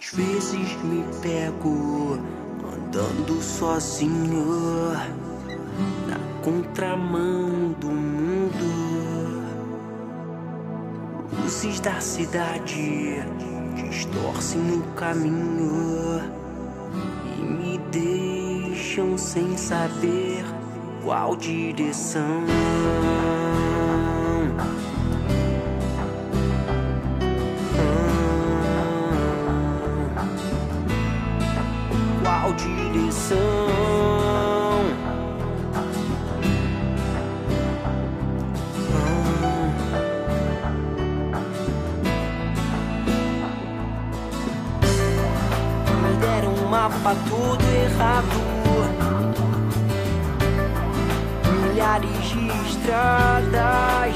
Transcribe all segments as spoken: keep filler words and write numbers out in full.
Às vezes me pego andando sozinho na contramão do mundo. Luzes da cidade distorcem o caminho e me deixam sem saber qual direção. Qual direção? Me deram um mapa todo errado, milhares de estradas,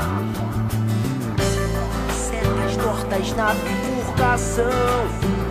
setas tortas na bifurcação,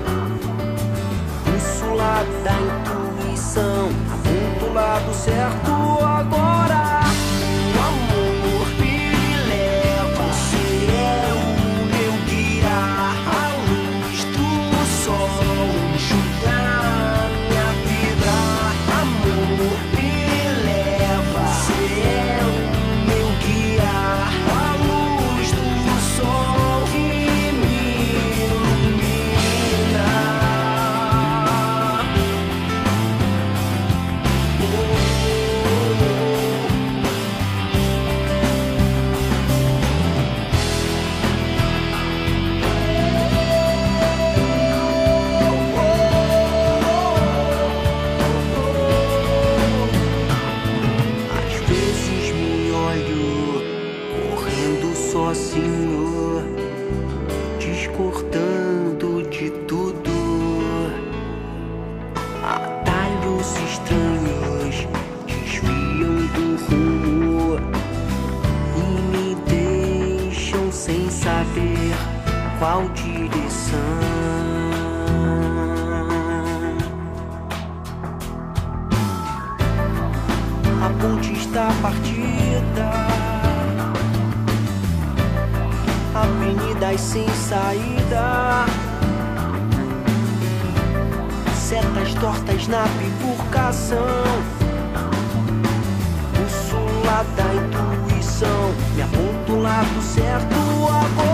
bússola da intuição, aponta o lado certo agora. O amor me leva, você é o meu guia, a luz do sol enxugar minha vida. Amor me leva, você é o meu guia, a luz do sol que me ilumina. Às vezes me olho correndo sozinho, discordando de tudo. Atalhos estranhos desviam do rumo e me deixam sem saber qual direção. A ponte está partida, avenidas sem saída, setas tortas na bifurcação, bússola da intuição me aponta o lado certo agora.